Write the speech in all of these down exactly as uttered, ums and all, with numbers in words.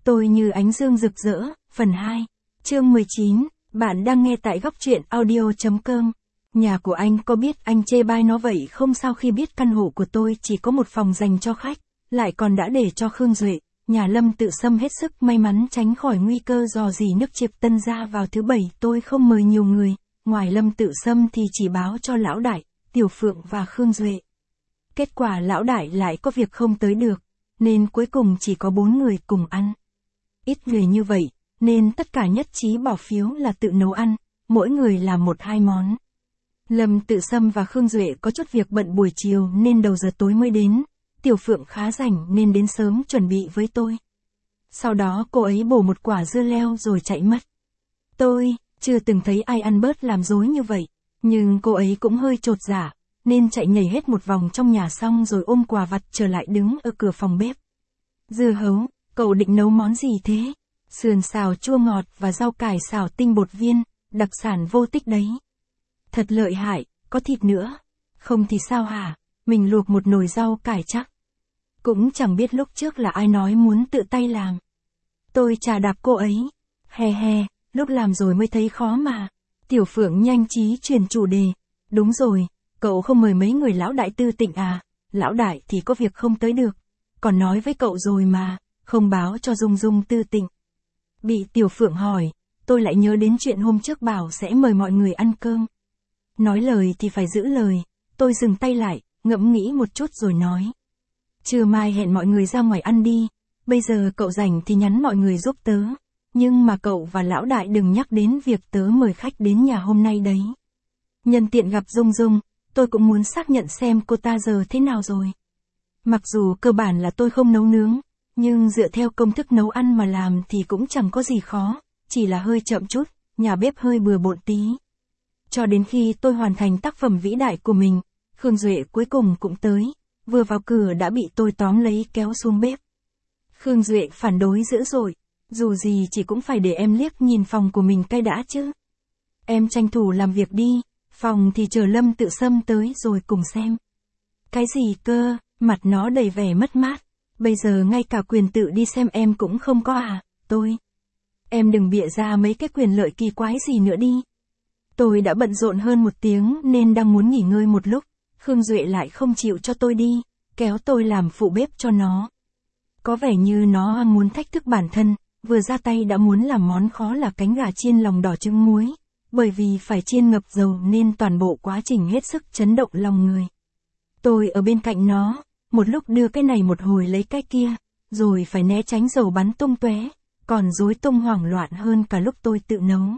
Tôi như ánh dương rực rỡ, phần hai, chương mười chín, bạn đang nghe tại góc truyện audio chấm com. Nhà của anh có biết anh chê bai nó vậy không sao khi biết căn hộ của tôi chỉ có một phòng dành cho khách, lại còn đã để cho Khương Duệ, nhà Lâm Tự Sâm hết sức may mắn tránh khỏi nguy cơ dò dỉ nước Triệp Tân ra vào thứ bảy tôi không mời nhiều người, ngoài Lâm Tự Sâm thì chỉ báo cho Lão Đại, Tiểu Phượng và Khương Duệ. Kết quả Lão Đại lại có việc không tới được, nên cuối cùng chỉ có bốn người cùng ăn. Ít người như vậy, nên tất cả nhất trí bỏ phiếu là tự nấu ăn, mỗi người làm một hai món. Lâm Tự Sâm và Khương Duệ có chút việc bận buổi chiều nên đầu giờ tối mới đến, Tiểu Phượng khá rảnh nên đến sớm chuẩn bị với tôi. Sau đó cô ấy bổ một quả dưa leo rồi chạy mất. Tôi chưa từng thấy ai ăn bớt làm dối như vậy, nhưng cô ấy cũng hơi chột dạ, nên chạy nhảy hết một vòng trong nhà xong rồi ôm quà vặt trở lại đứng ở cửa phòng bếp. Dưa hấu, cậu định nấu món gì thế? Sườn xào chua ngọt và rau cải xào tinh bột viên, đặc sản vô tích đấy. Thật lợi hại, có thịt nữa. Không thì sao hả? Mình luộc một nồi rau cải chắc. Cũng chẳng biết lúc trước là ai nói muốn tự tay làm. Tôi chà đạp cô ấy. He he, lúc làm rồi mới thấy khó mà. Tiểu Phượng nhanh trí chuyển chủ đề. Đúng rồi, cậu không mời mấy người lão đại Tư Tịnh à? Lão đại thì có việc không tới được. Còn nói với cậu rồi mà, không báo cho Dung Dung Tư Tịnh. Bị Tiểu Phượng hỏi, tôi lại nhớ đến chuyện hôm trước bảo sẽ mời mọi người ăn cơm. Nói lời thì phải giữ lời, tôi dừng tay lại, ngẫm nghĩ một chút rồi nói. Trưa mai hẹn mọi người ra ngoài ăn đi, bây giờ cậu rảnh thì nhắn mọi người giúp tớ. Nhưng mà cậu và lão đại đừng nhắc đến việc tớ mời khách đến nhà hôm nay đấy. Nhân tiện gặp Dung Dung, tôi cũng muốn xác nhận xem cô ta giờ thế nào rồi. Mặc dù cơ bản là tôi không nấu nướng, nhưng dựa theo công thức nấu ăn mà làm thì cũng chẳng có gì khó, chỉ là hơi chậm chút, nhà bếp hơi bừa bộn tí. Cho đến khi tôi hoàn thành tác phẩm vĩ đại của mình, Khương Duệ cuối cùng cũng tới, vừa vào cửa đã bị tôi tóm lấy kéo xuống bếp. Khương Duệ phản đối dữ dội, dù gì chỉ cũng phải để em liếc nhìn phòng của mình cái đã chứ. Em tranh thủ làm việc đi, phòng thì chờ Lâm Tự Sâm tới rồi cùng xem. Cái gì cơ, mặt nó đầy vẻ mất mát, bây giờ ngay cả quyền tự đi xem em cũng không có à, tôi. Em đừng bịa ra mấy cái quyền lợi kỳ quái gì nữa đi. Tôi đã bận rộn hơn một tiếng nên đang muốn nghỉ ngơi một lúc, Khương Duệ lại không chịu cho tôi đi, kéo tôi làm phụ bếp cho nó. Có vẻ như nó muốn thách thức bản thân, vừa ra tay đã muốn làm món khó là cánh gà chiên lòng đỏ trứng muối, bởi vì phải chiên ngập dầu nên toàn bộ quá trình hết sức chấn động lòng người. Tôi ở bên cạnh nó, một lúc đưa cái này một hồi lấy cái kia, rồi phải né tránh dầu bắn tung tóe, còn rối tung hoảng loạn hơn cả lúc tôi tự nấu.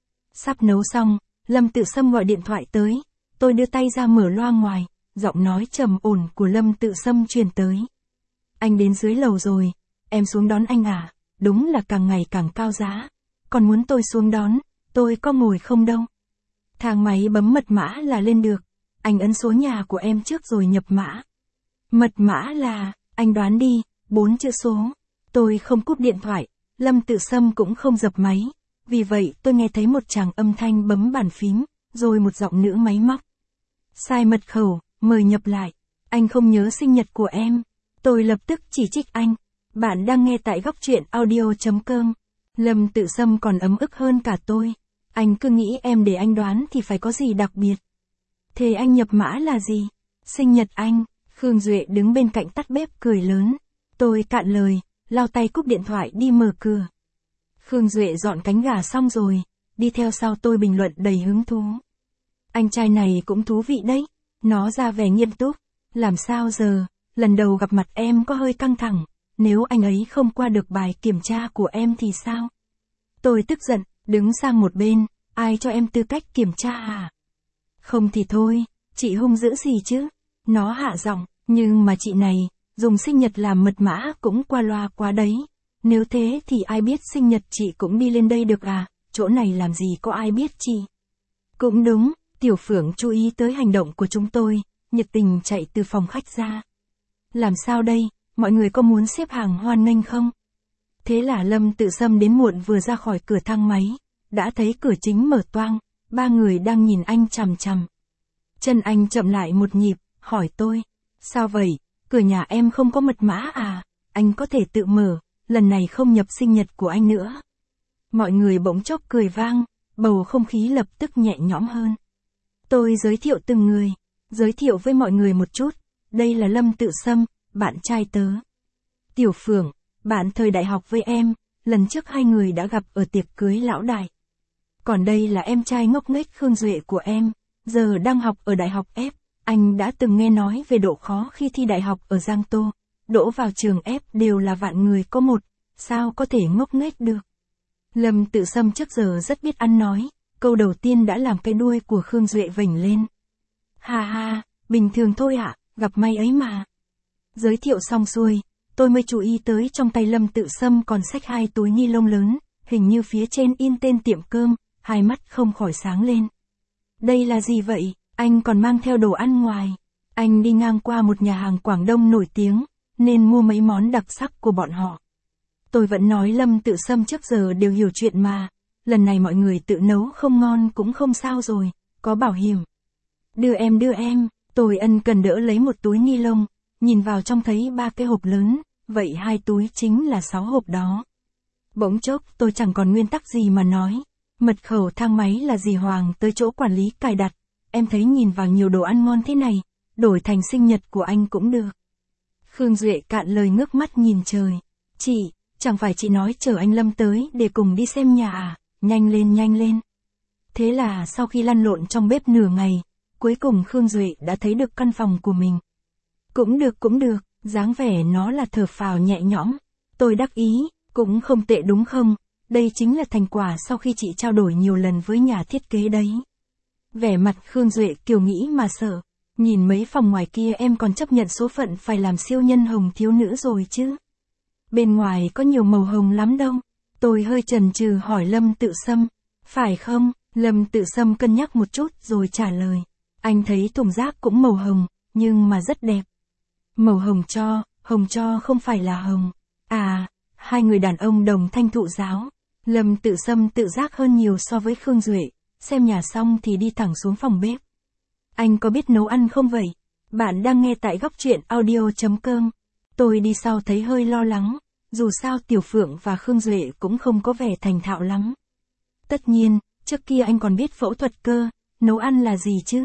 Sắp nấu xong, Lâm Tự Sâm gọi điện thoại tới, tôi đưa tay ra mở loa ngoài, giọng nói trầm ổn của Lâm Tự Sâm truyền tới. Anh đến dưới lầu rồi, em xuống đón anh à, đúng là càng ngày càng cao giá, còn muốn tôi xuống đón, tôi có ngồi không đâu. Thang máy bấm mật mã là lên được, anh ấn số nhà của em trước rồi nhập mã. Mật mã là, anh đoán đi, bốn chữ số. Tôi không cúp điện thoại, Lâm Tự Sâm cũng không dập máy. Vì vậy tôi nghe thấy một tràng âm thanh bấm bàn phím, rồi một giọng nữ máy móc. Sai mật khẩu, mời nhập lại. Anh không nhớ sinh nhật của em. Tôi lập tức chỉ trích anh. Bạn đang nghe tại góc truyện audio chấm com. Lâm Tự Sâm còn ấm ức hơn cả tôi. Anh cứ nghĩ em để anh đoán thì phải có gì đặc biệt. Thế anh nhập mã là gì? Sinh nhật anh. Khương Duệ đứng bên cạnh tắt bếp cười lớn. Tôi cạn lời, lao tay cúp điện thoại đi mở cửa. Khương Duệ dọn cánh gà xong rồi, đi theo sau tôi bình luận đầy hứng thú. Anh trai này cũng thú vị đấy, nó ra vẻ nghiêm túc, làm sao giờ, lần đầu gặp mặt em có hơi căng thẳng, nếu anh ấy không qua được bài kiểm tra của em thì sao? Tôi tức giận, đứng sang một bên, ai cho em tư cách kiểm tra à? Không thì thôi, chị hung dữ gì chứ? Nó hạ giọng, nhưng mà chị này, dùng sinh nhật làm mật mã cũng qua loa quá đấy. Nếu thế thì ai biết sinh nhật chị cũng đi lên đây được à, chỗ này làm gì có ai biết chị. Cũng đúng, Tiểu Phượng chú ý tới hành động của chúng tôi, nhiệt tình chạy từ phòng khách ra. Làm sao đây, mọi người có muốn xếp hàng hoan nghênh không? Thế là Lâm Tự Sâm đến muộn vừa ra khỏi cửa thang máy, đã thấy cửa chính mở toang, ba người đang nhìn anh chằm chằm. Chân anh chậm lại một nhịp, hỏi tôi, sao vậy, cửa nhà em không có mật mã à, anh có thể tự mở. lần này không nhập sinh nhật của anh nữa. Mọi người bỗng chốc cười vang, bầu không khí lập tức nhẹ nhõm hơn. Tôi giới thiệu từng người, giới thiệu với mọi người một chút, đây là Lâm Tự Sâm, bạn trai tớ. Tiểu Phượng, bạn thời đại học với em, lần trước hai người đã gặp ở tiệc cưới lão đại. Còn đây là em trai ngốc nghếch Khương Duệ của em, giờ đang học ở Đại học F, anh đã từng nghe nói về độ khó khi thi đại học ở Giang Tô, đỗ vào trường F đều là vạn người có một, sao có thể ngốc nghếch được. Lâm Tự Sâm trước giờ rất biết ăn nói, câu đầu tiên đã làm cái đuôi của Khương Duệ vểnh lên. Ha ha, bình thường thôi ạ, gặp may ấy mà. Giới thiệu xong xuôi, tôi mới chú ý tới trong tay Lâm Tự Sâm còn xách hai túi ni lông lớn, hình như phía trên in tên tiệm cơm, hai mắt không khỏi sáng lên. Đây là gì vậy, anh còn mang theo đồ ăn ngoài. Anh đi ngang qua một nhà hàng Quảng Đông nổi tiếng, nên mua mấy món đặc sắc của bọn họ. Tôi vẫn nói Lâm Tự Sâm trước giờ đều hiểu chuyện mà, lần này mọi người tự nấu không ngon cũng không sao rồi, có bảo hiểm. Đưa em đưa em, tôi ân cần đỡ lấy một túi ni lông, nhìn vào trong thấy ba cái hộp lớn, vậy hai túi chính là sáu hộp đó. Bỗng chốc tôi chẳng còn nguyên tắc gì mà nói, mật khẩu thang máy là dì Hoàng tới chỗ quản lý cài đặt, em thấy nhìn vào nhiều đồ ăn ngon thế này, đổi thành sinh nhật của anh cũng được. Khương Duệ cạn lời ngước mắt nhìn trời, chị, chẳng phải chị nói chờ anh Lâm tới để cùng đi xem nhà à, nhanh lên nhanh lên. Thế là sau khi lăn lộn trong bếp nửa ngày, cuối cùng Khương Duệ đã thấy được căn phòng của mình. Cũng được cũng được, dáng vẻ nó là thở phào nhẹ nhõm. Tôi đắc ý, cũng không tệ đúng không, đây chính là thành quả sau khi chị trao đổi nhiều lần với nhà thiết kế đấy. Vẻ mặt Khương Duệ kiều nghĩ mà sợ, nhìn mấy phòng ngoài kia em còn chấp nhận số phận phải làm siêu nhân hồng thiếu nữ rồi chứ. Bên ngoài có nhiều màu hồng lắm đâu. Tôi hơi chần chừ hỏi Lâm Tự Sâm, phải không? Lâm Tự Sâm cân nhắc một chút rồi trả lời. Anh thấy thùng rác cũng màu hồng, nhưng mà rất đẹp. Màu hồng cho, hồng cho không phải là hồng. À, hai người đàn ông đồng thanh thụ giáo. Lâm Tự Sâm tự giác hơn nhiều so với Khương Duệ, xem nhà xong thì đi thẳng xuống phòng bếp. Anh có biết nấu ăn không vậy? Bạn đang nghe tại góc truyện audio chấm com. Tôi đi sau thấy hơi lo lắng, dù sao Tiểu Phượng và Khương Duệ cũng không có vẻ thành thạo lắm. Tất nhiên, trước kia anh còn biết phẫu thuật cơ, nấu ăn là gì chứ?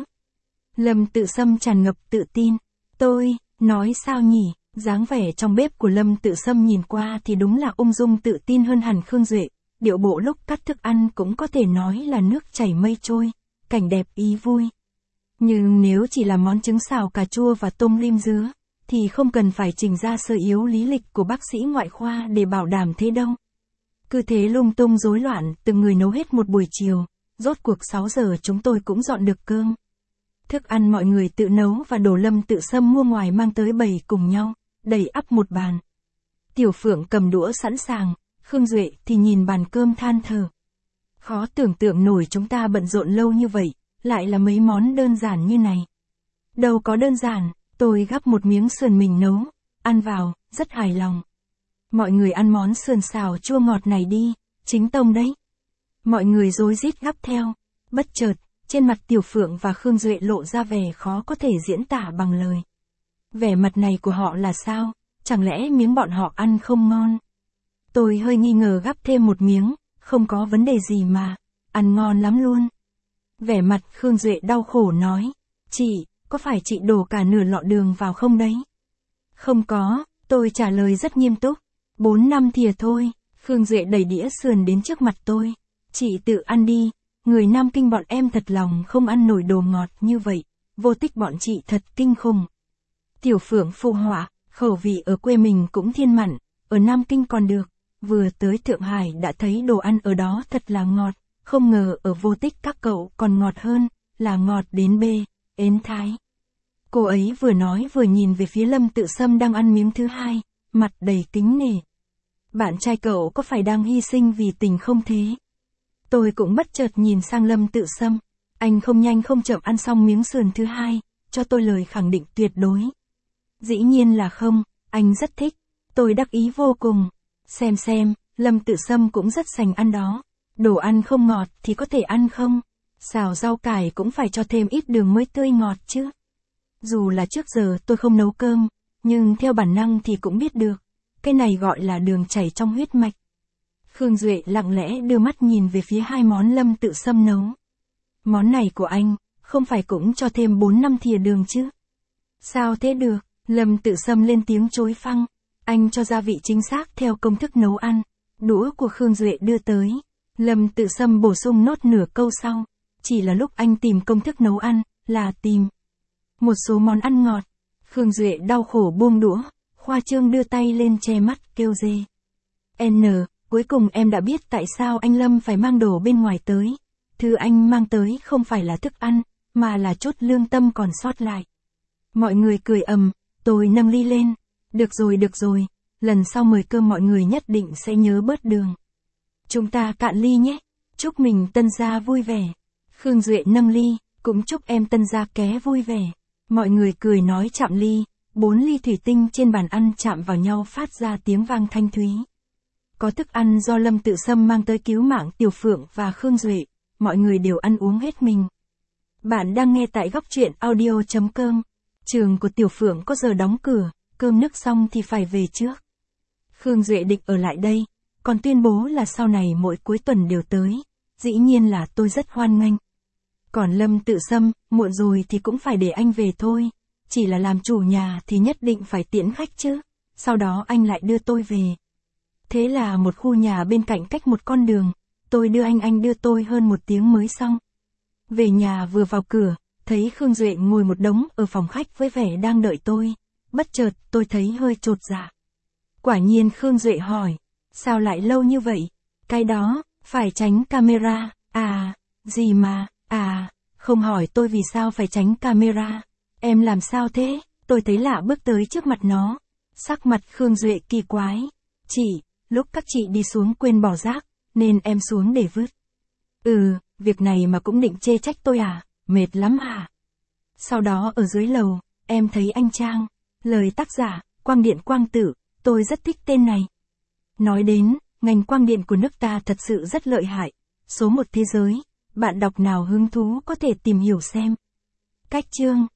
Lâm Tự Sâm tràn ngập tự tin. Tôi, nói sao nhỉ, dáng vẻ trong bếp của Lâm Tự Sâm nhìn qua thì đúng là ung dung tự tin hơn hẳn Khương Duệ, điệu bộ lúc cắt thức ăn cũng có thể nói là nước chảy mây trôi, cảnh đẹp ý vui. Nhưng nếu chỉ là món trứng xào cà chua và tôm rim dứa, thì không cần phải trình ra sơ yếu lý lịch của bác sĩ ngoại khoa để bảo đảm thế đâu. Cứ thế lung tung rối loạn, từng người nấu hết một buổi chiều, rốt cuộc sáu giờ chúng tôi cũng dọn được cơm. Thức ăn mọi người tự nấu và đồ Lâm Tự Sâm mua ngoài mang tới bày cùng nhau, đầy ắp một bàn. Tiểu Phượng cầm đũa sẵn sàng, Khương Duệ thì nhìn bàn cơm than thở. Khó tưởng tượng nổi chúng ta bận rộn lâu như vậy, lại là mấy món đơn giản như này. Đâu có đơn giản, tôi gắp một miếng sườn mình nấu, ăn vào, rất hài lòng. Mọi người ăn món sườn xào chua ngọt này đi, chính tông đấy. Mọi người rối rít gắp theo, bất chợt, trên mặt Tiểu Phượng và Khương Duệ lộ ra vẻ khó có thể diễn tả bằng lời. Vẻ mặt này của họ là sao, chẳng lẽ miếng bọn họ ăn không ngon? Tôi hơi nghi ngờ gắp thêm một miếng, không có vấn đề gì mà, ăn ngon lắm luôn. Vẻ mặt Khương Duệ đau khổ nói, chị, có phải chị đổ cả nửa lọ đường vào không đấy? Không có, tôi trả lời rất nghiêm túc, bốn năm thìa thôi. Khương Duệ đẩy đĩa sườn đến trước mặt tôi, chị tự ăn đi, người Nam Kinh bọn em thật lòng không ăn nổi đồ ngọt như vậy, vô tích bọn chị thật kinh khủng. Tiểu Phượng phụ họa, khẩu vị ở quê mình cũng thiên mặn, ở Nam Kinh còn được, vừa tới Thượng Hải đã thấy đồ ăn ở đó thật là ngọt, không ngờ ở vô tích các cậu còn ngọt hơn, là ngọt đến bê, ến thái. Cô ấy vừa nói vừa nhìn về phía Lâm Tự Sâm đang ăn miếng thứ hai, mặt đầy kính nể. Bạn trai cậu có phải đang hy sinh vì tình không thế? Tôi cũng bất chợt nhìn sang Lâm Tự Sâm, anh không nhanh không chậm ăn xong miếng sườn thứ hai, cho tôi lời khẳng định tuyệt đối. Dĩ nhiên là không, anh rất thích, tôi đắc ý vô cùng. Xem xem, Lâm Tự Sâm cũng rất sành ăn đó, đồ ăn không ngọt thì có thể ăn không? Xào rau cải cũng phải cho thêm ít đường mới tươi ngọt chứ. Dù là trước giờ tôi không nấu cơm, nhưng theo bản năng thì cũng biết được, Cái này gọi là đường chảy trong huyết mạch. Khương Duệ lặng lẽ đưa mắt nhìn về phía hai món Lâm Tự Sâm nấu. Món này của anh, không phải cũng cho thêm bốn năm thìa đường chứ? Sao thế được? Lâm Tự Sâm lên tiếng chối phăng. Anh cho gia vị chính xác theo công thức nấu ăn. Đũa của Khương Duệ đưa tới. Lâm Tự Sâm bổ sung nốt nửa câu sau. Chỉ là lúc anh tìm công thức nấu ăn, là tìm một số món ăn ngọt. Khương Duệ đau khổ buông đũa, khoa trương đưa tay lên che mắt kêu dê. N, cuối cùng em đã biết tại sao anh Lâm phải mang đồ bên ngoài tới. Thứ anh mang tới không phải là thức ăn, mà là chút lương tâm còn sót lại. Mọi người cười ầm, tôi nâng ly lên. Được rồi được rồi, lần sau mời cơm mọi người nhất định sẽ nhớ bớt đường. Chúng ta cạn ly nhé, chúc mình Tân gia vui vẻ. Khương Duệ nâng ly, cũng chúc em Tân gia ké vui vẻ. Mọi người cười nói chạm ly, bốn ly thủy tinh trên bàn ăn chạm vào nhau phát ra tiếng vang thanh thúy. Có thức ăn do Lâm Tự Sâm mang tới cứu mạng Tiểu Phượng và Khương Duệ, mọi người đều ăn uống hết mình. Bạn đang nghe tại góc truyện audio chấm com. Trường của Tiểu Phượng có giờ đóng cửa, cơm nước xong thì phải về trước. Khương Duệ định ở lại đây, còn tuyên bố là sau này mỗi cuối tuần đều tới. Dĩ nhiên là tôi rất hoan nghênh. Còn Lâm Tự Sâm, muộn rồi thì cũng phải để anh về thôi. Chỉ là làm chủ nhà thì nhất định phải tiễn khách chứ. Sau đó anh lại đưa tôi về. Thế là một khu nhà bên cạnh cách một con đường. Tôi đưa anh anh đưa tôi hơn một tiếng mới xong. Về nhà vừa vào cửa, thấy Khương Duệ ngồi một đống ở phòng khách với vẻ đang đợi tôi. Bất chợt tôi thấy hơi chột dạ. Quả nhiên Khương Duệ hỏi. Sao lại lâu như vậy? Cái đó, phải tránh camera. À, gì mà, à, không hỏi tôi vì sao phải tránh camera. Em làm sao thế? Tôi thấy lạ bước tới trước mặt nó. Sắc mặt Khương Duệ kỳ quái. Chị, lúc các chị đi xuống quên bỏ rác, nên em xuống để vứt. Ừ, việc này mà cũng định chê trách tôi à? Mệt lắm à? Sau đó ở dưới lầu, em thấy anh Trang. Lời tác giả, Quang Điện Quang Tử, tôi rất thích tên này. Nói đến, ngành quang điện của nước ta thật sự rất lợi hại. Số một thế giới, bạn đọc nào hứng thú có thể tìm hiểu xem. Cách chương